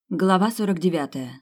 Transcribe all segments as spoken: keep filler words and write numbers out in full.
Глава сорок девятая.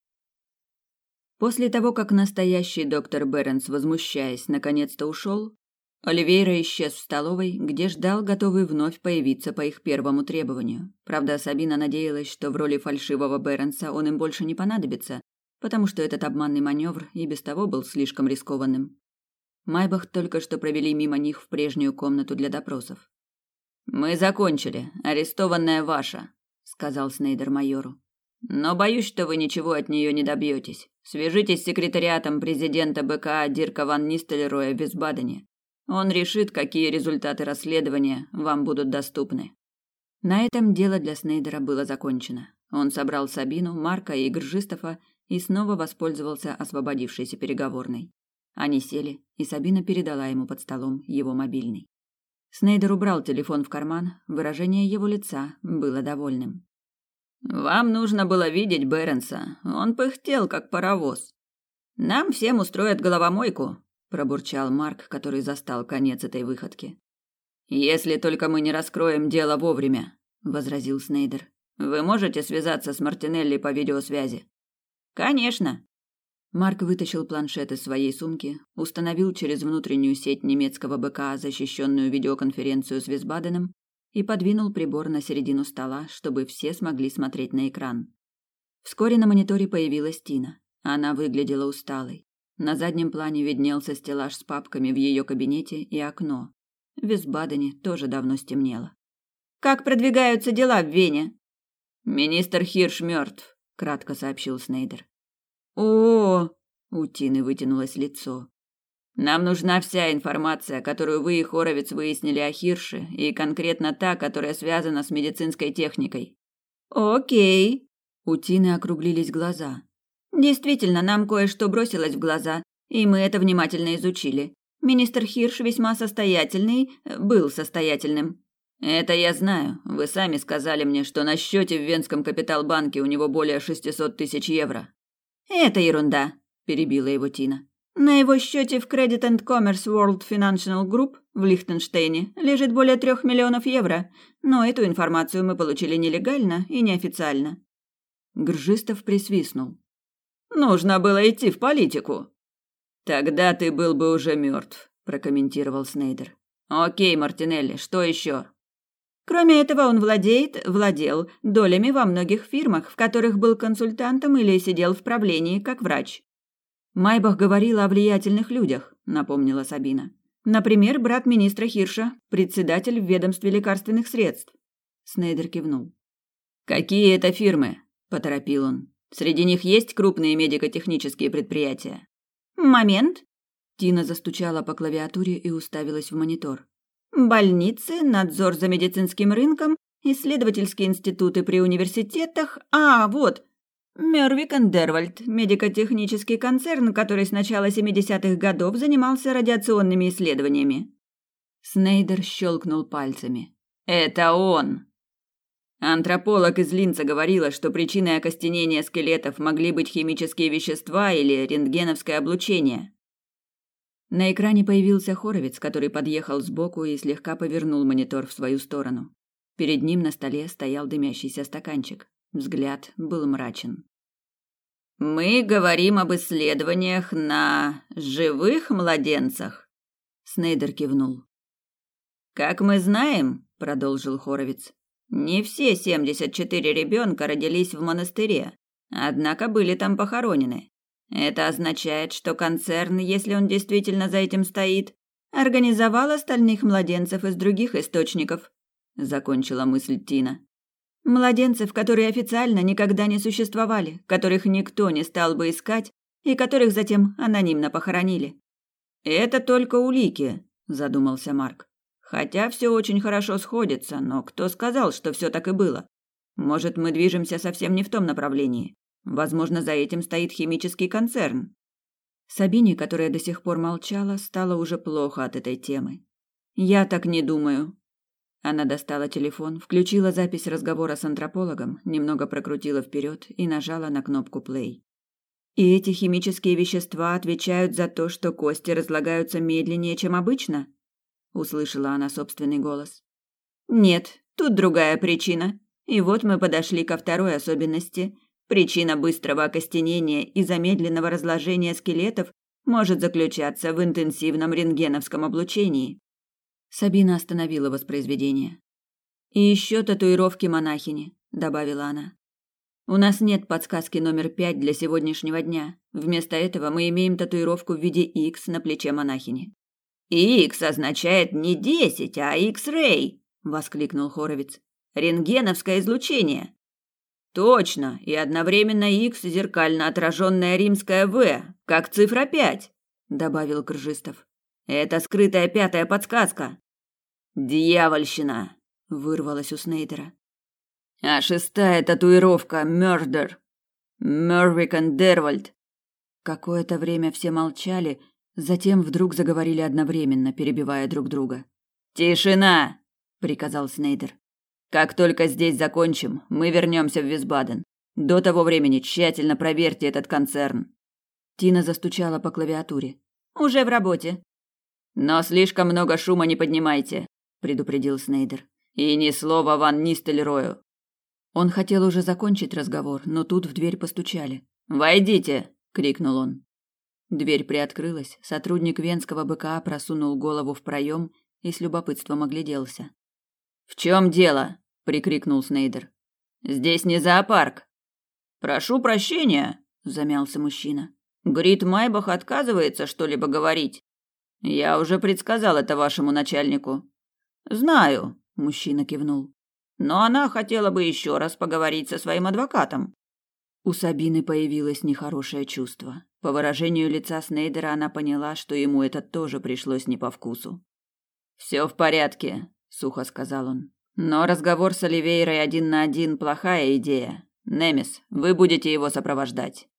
После того, как настоящий доктор Беренс, возмущаясь, наконец-то ушел, Оливейра исчез в столовой, где ждал, готовый вновь появиться по их первому требованию. Правда, Сабина надеялась, что в роли фальшивого Беренса он им больше не понадобится, потому что этот обманный маневр и без того был слишком рискованным. Майбах только что провели мимо них в прежнюю комнату для допросов. «Мы закончили. Арестованная ваша», — сказал Снейдер майору. «Но боюсь, что вы ничего от нее не добьетесь. Свяжитесь с секретариатом президента БКА Дирка ван Нистельрooя в Висбадене. Он решит, какие результаты расследования вам будут доступны». На этом дело для Снейдера было закончено. Он собрал Сабину, Марка и Гржистофа и снова воспользовался освободившейся переговорной. Они сели, и Сабина передала ему под столом его мобильный. Снейдер убрал телефон в карман, выражение его лица было довольным. «Вам нужно было видеть Беренса. Он пыхтел, как паровоз. Нам всем устроят головомойку», – пробурчал Марк, который застал конец этой выходки. «Если только мы не раскроем дело вовремя», – возразил Снейдер. «Вы можете связаться с Мартинелли по видеосвязи?» «Конечно». Марк вытащил планшет из своей сумки, установил через внутреннюю сеть немецкого БКА защищенную видеоконференцию с Висбаденом и подвинул прибор на середину стола, чтобы все смогли смотреть на экран. Вскоре на мониторе появилась Тина. Она выглядела усталой. На заднем плане виднелся стеллаж с папками в ее кабинете и окно. В Висбадене тоже давно стемнело. «Как продвигаются дела в Вене?» «Министр Хирш мертв», — кратко сообщил Снейдер. «О!» — у Тины вытянулось лицо. «Нам нужна вся информация, которую вы и Хоровиц выяснили о Хирше, и конкретно та, которая связана с медицинской техникой». «Окей». У Тины округлились глаза. «Действительно, нам кое-что бросилось в глаза, и мы это внимательно изучили. Министр Хирш весьма состоятельный, был состоятельным». «Это я знаю. Вы сами сказали мне, что на счете в Венском Капиталбанке у него более шестисот тысяч евро». «Это ерунда», – перебила его Тина. «На его счете в Credit and Commerce World Financial Group в Лихтенштейне лежит более трех миллионов евро, но эту информацию мы получили нелегально и неофициально». Гржистов присвистнул. «Нужно было идти в политику». «Тогда ты был бы уже мертв», – прокомментировал Снейдер. «Окей, Мартинелли, что еще?» Кроме этого, он владеет, владел долями во многих фирмах, в которых был консультантом или сидел в правлении как врач. Майбах говорила о влиятельных людях, напомнила Сабина. Например, брат министра Хирша, председатель в ведомстве лекарственных средств. Снейдер кивнул. «Какие это фирмы?» – поторопил он. «Среди них есть крупные медико-технические предприятия?» «Момент!» Тина застучала по клавиатуре и уставилась в монитор. «Больницы, надзор за медицинским рынком, исследовательские институты при университетах. А, вот, Мёрвик энд Дервальд, медико-технический концерн, который с начала семидесятых годов занимался радиационными исследованиями». Снейдер щелкнул пальцами. «Это он!» Антрополог из Линца говорила, что причиной окостенения скелетов могли быть химические вещества или рентгеновское облучение. На экране появился Хоровиц, который подъехал сбоку и слегка повернул монитор в свою сторону. Перед ним на столе стоял дымящийся стаканчик. Взгляд был мрачен. «Мы говорим об исследованиях на живых младенцах?» Снейдер кивнул. «Как мы знаем, — продолжил Хоровиц, — не все семьдесят четыре ребенка родились в монастыре, однако были там похоронены. Это означает, что концерн, если он действительно за этим стоит, организовал остальных младенцев из других источников», — закончила мысль Тина. «Младенцев, которые официально никогда не существовали, которых никто не стал бы искать и которых затем анонимно похоронили». «Это только улики», — задумался Марк. «Хотя все очень хорошо сходится, но кто сказал, что все так и было? Может, мы движемся совсем не в том направлении? Возможно, за этим стоит химический концерн». Сабине, которая до сих пор молчала, стало уже плохо от этой темы. «Я так не думаю». Она достала телефон, включила запись разговора с антропологом, немного прокрутила вперед и нажала на кнопку «плей». «И эти химические вещества отвечают за то, что кости разлагаются медленнее, чем обычно?» – услышала она собственный голос. «Нет, тут другая причина», И вот мы подошли ко второй особенности. Причина быстрого окостенения и замедленного разложения скелетов может заключаться в интенсивном рентгеновском облучении. Сабина остановила воспроизведение. И еще татуировки монахини, добавила она. У нас нет подсказки номер пять для сегодняшнего дня. Вместо этого мы имеем татуировку в виде X на плече монахини. X означает не десять, а X-ray, воскликнул Хоровиц. Рентгеновское излучение. Точно, и одновременно X зеркально отраженная римская V, как цифра пять, добавил Кржистов. Это скрытая пятая подсказка. Дьявольщина, вырвалось у Снейдера. А шестая татуировка Murder. Мервикон Дервальд. Какое-то время все молчали, затем вдруг заговорили одновременно, перебивая друг друга. Тишина, приказал Снейдер. Как только здесь закончим, мы вернемся в Висбаден. До того времени тщательно проверьте этот концерн. Тина застучала по клавиатуре. Уже в работе. Но слишком много шума не поднимайте, предупредил Снейдер. И ни слова Ван Нистельрою. Он хотел уже закончить разговор, но тут в дверь постучали. «Войдите!» – крикнул он. Дверь приоткрылась, сотрудник Венского БКА просунул голову в проем и с любопытством огляделся. «В чем дело?» – прикрикнул Снейдер. «Здесь не зоопарк». «Прошу прощения», – замялся мужчина. «Грит Майбах отказывается что-либо говорить. Я уже предсказал это вашему начальнику». «Знаю», – мужчина кивнул. «Но она хотела бы еще раз поговорить со своим адвокатом». У Сабины появилось нехорошее чувство. По выражению лица Снейдера она поняла, что ему это тоже пришлось не по вкусу. «Все в порядке», – сухо сказал он. «Но разговор с Оливейрой один на один – плохая идея. Немес, вы будете его сопровождать».